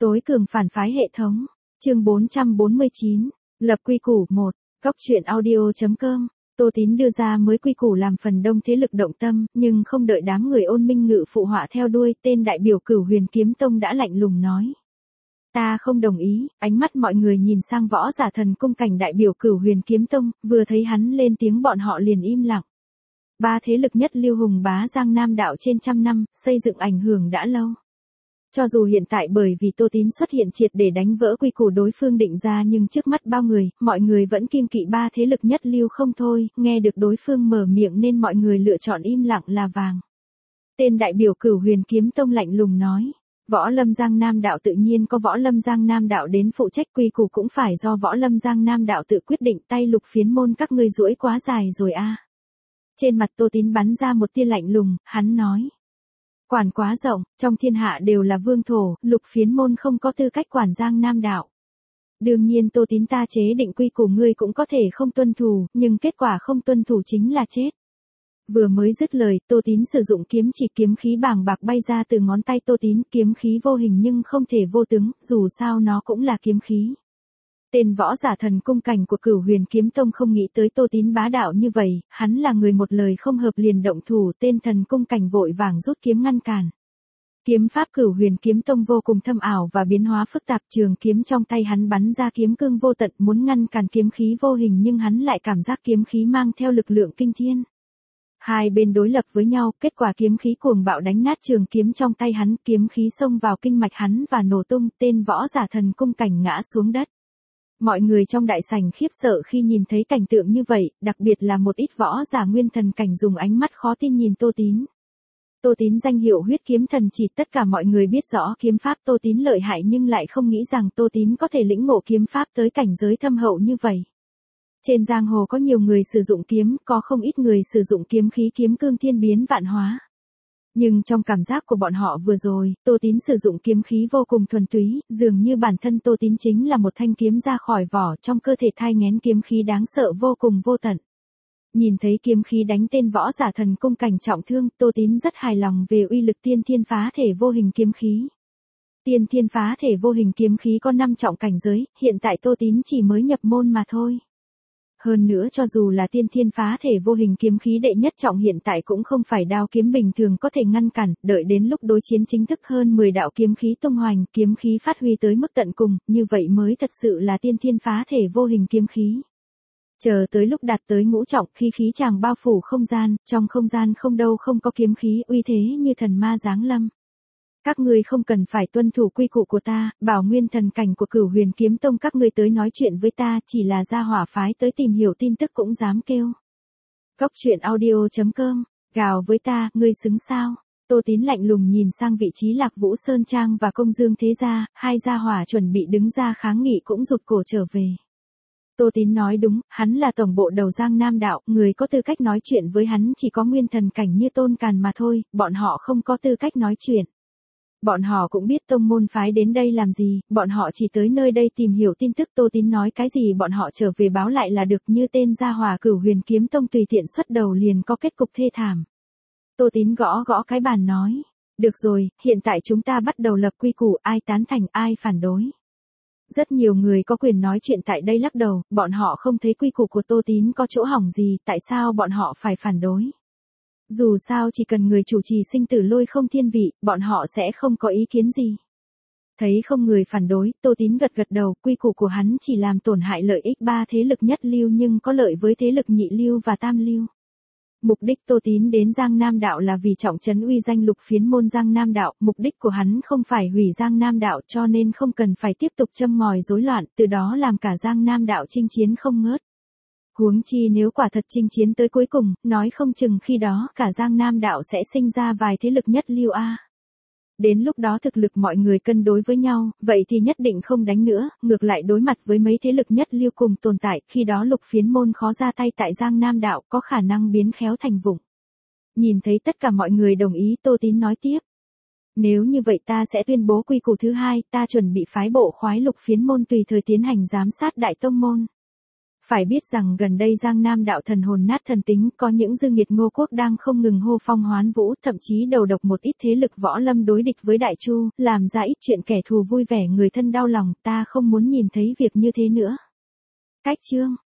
Tối cường phản phái hệ thống. Chương 449. Lập quy củ 1. Góc truyện audio.com. Tô Tín đưa ra mới quy củ làm phần đông thế lực động tâm, nhưng không đợi đám người Ôn Minh Ngự phụ họa theo đuôi, tên đại biểu Cửu Huyền Kiếm Tông đã lạnh lùng nói: "Ta không đồng ý." Ánh mắt mọi người nhìn sang Võ Giả Thần Cung Cảnh đại biểu Cửu Huyền Kiếm Tông, vừa thấy hắn lên tiếng bọn họ liền im lặng. Ba thế lực nhất lưu hùng bá Giang Nam đạo trên trăm năm, xây dựng ảnh hưởng đã lâu. Cho dù hiện tại bởi vì Tô Tín xuất hiện triệt để đánh vỡ quy củ đối phương định ra, nhưng trước mắt bao người, mọi người vẫn kiêng kỵ ba thế lực nhất lưu không thôi, nghe được đối phương mở miệng nên mọi người lựa chọn im lặng là vàng. Tên đại biểu Cửu Huyền Kiếm Tông lạnh lùng nói: "Võ Lâm Giang Nam đạo tự nhiên có Võ Lâm Giang Nam đạo đến phụ trách, quy củ cũng phải do Võ Lâm Giang Nam đạo tự quyết định, tay Lục Phiến môn các ngươi duỗi quá dài rồi a." Trên mặt Tô Tín bắn ra một tia lạnh lùng, hắn nói: "Quản quá rộng, trong thiên hạ đều là vương thổ, Lục Phiến môn không có tư cách quản Giang Nam đạo. Đương nhiên Tô Tín ta chế định quy củ ngươi cũng có thể không tuân thủ, nhưng kết quả không tuân thủ chính là chết." Vừa mới dứt lời, Tô Tín sử dụng kiếm chỉ, kiếm khí bàng bạc bay ra từ ngón tay Tô Tín, kiếm khí vô hình nhưng không thể vô tướng, dù sao nó cũng là kiếm khí. Tên Võ Giả Thần Cung Cảnh của Cửu Huyền Kiếm Tông không nghĩ tới Tô Tín bá đạo như vậy, hắn là người một lời không hợp liền động thủ, tên Thần Cung Cảnh vội vàng rút kiếm ngăn cản. Kiếm pháp Cửu Huyền Kiếm Tông vô cùng thâm ảo và biến hóa phức tạp, trường kiếm trong tay hắn bắn ra kiếm cương vô tận, muốn ngăn cản kiếm khí vô hình nhưng hắn lại cảm giác kiếm khí mang theo lực lượng kinh thiên. Hai bên đối lập với nhau, kết quả kiếm khí cuồng bạo đánh nát trường kiếm trong tay hắn, kiếm khí xông vào kinh mạch hắn và nổ tung, tên Võ Giả Thần Cung Cảnh ngã xuống đất. Mọi người trong đại sảnh khiếp sợ khi nhìn thấy cảnh tượng như vậy, đặc biệt là một ít võ giả nguyên thần cảnh dùng ánh mắt khó tin nhìn Tô Tín. Tô Tín danh hiệu huyết kiếm thần chỉ, tất cả mọi người biết rõ kiếm pháp Tô Tín lợi hại nhưng lại không nghĩ rằng Tô Tín có thể lĩnh ngộ kiếm pháp tới cảnh giới thâm hậu như vậy. Trên giang hồ có nhiều người sử dụng kiếm, có không ít người sử dụng kiếm khí kiếm cương thiên biến vạn hóa. Nhưng trong cảm giác của bọn họ vừa rồi, Tô Tín sử dụng kiếm khí vô cùng thuần túy, dường như bản thân Tô Tín chính là một thanh kiếm ra khỏi vỏ, trong cơ thể thai nghén kiếm khí đáng sợ vô cùng vô tận. Nhìn thấy kiếm khí đánh tên Võ Giả Thần Cung Cảnh trọng thương, Tô Tín rất hài lòng về uy lực tiên thiên phá thể vô hình kiếm khí. Tiên thiên phá thể vô hình kiếm khí có 5 trọng cảnh giới, hiện tại Tô Tín chỉ mới nhập môn mà thôi. Hơn nữa cho dù là tiên thiên phá thể vô hình kiếm khí đệ nhất trọng hiện tại cũng không phải đao kiếm bình thường có thể ngăn cản, đợi đến lúc đối chiến chính thức hơn 10 đạo kiếm khí tung hoành, kiếm khí phát huy tới mức tận cùng, như vậy mới thật sự là tiên thiên phá thể vô hình kiếm khí. Chờ tới lúc đạt tới ngũ trọng, khi khí tràng bao phủ không gian, trong không gian không đâu không có kiếm khí, uy thế như thần ma giáng lâm. Các ngươi không cần phải tuân thủ quy củ của ta, bảo nguyên thần cảnh của Cửu Huyền Kiếm Tông các ngươi tới nói chuyện với ta, chỉ là gia hỏa phái tới tìm hiểu tin tức cũng dám kêu. Góc truyện audio.com, gào với ta, ngươi xứng sao? Tô Tín lạnh lùng nhìn sang vị trí Lạc Vũ Sơn Trang và Công Dương Thế Gia, hai gia hỏa chuẩn bị đứng ra kháng nghị cũng rụt cổ trở về. Tô Tín nói đúng, hắn là tổng bộ đầu Giang Nam đạo, người có tư cách nói chuyện với hắn chỉ có nguyên thần cảnh như Tôn Càn mà thôi, bọn họ không có tư cách nói chuyện. Bọn họ cũng biết tông môn phái đến đây làm gì, bọn họ chỉ tới nơi đây tìm hiểu tin tức, Tô Tín nói cái gì bọn họ trở về báo lại là được, như tên gia hỏa Cửu Huyền Kiếm Tông tùy tiện xuất đầu liền có kết cục thê thảm. Tô Tín gõ gõ cái bàn nói: "Được rồi, hiện tại chúng ta bắt đầu lập quy củ, ai tán thành ai phản đối." Rất nhiều người có quyền nói chuyện tại đây lắc đầu, bọn họ không thấy quy củ của Tô Tín có chỗ hỏng gì, tại sao bọn họ phải phản đối. Dù sao chỉ cần người chủ trì sinh tử lôi không thiên vị, bọn họ sẽ không có ý kiến gì. Thấy không người phản đối, Tô Tín gật gật đầu, quy củ của hắn chỉ làm tổn hại lợi ích ba thế lực nhất lưu nhưng có lợi với thế lực nhị lưu và tam lưu. Mục đích Tô Tín đến Giang Nam đạo là vì trọng trấn uy danh Lục Phiến môn Giang Nam đạo, mục đích của hắn không phải hủy Giang Nam đạo cho nên không cần phải tiếp tục châm ngòi rối loạn, từ đó làm cả Giang Nam đạo chinh chiến không ngớt. Huống chi nếu quả thật chinh chiến tới cuối cùng, nói không chừng khi đó cả Giang Nam đạo sẽ sinh ra vài thế lực nhất lưu a. Đến lúc đó thực lực mọi người cân đối với nhau, vậy thì nhất định không đánh nữa, ngược lại đối mặt với mấy thế lực nhất lưu cùng tồn tại, khi đó Lục Phiến môn khó ra tay tại Giang Nam đạo, có khả năng biến khéo thành vụng. Nhìn thấy tất cả mọi người đồng ý, Tô Tín nói tiếp: "Nếu như vậy ta sẽ tuyên bố quy củ thứ hai, ta chuẩn bị phái bộ khoái Lục Phiến môn tùy thời tiến hành giám sát đại tông môn. Phải biết rằng gần đây Giang Nam đạo thần hồn nát thần tính, có những dư nghiệt Ngô Quốc đang không ngừng hô phong hoán vũ, thậm chí đầu độc một ít thế lực võ lâm đối địch với Đại Chu, làm ra ít chuyện kẻ thù vui vẻ người thân đau lòng, ta không muốn nhìn thấy việc như thế nữa. Cách chương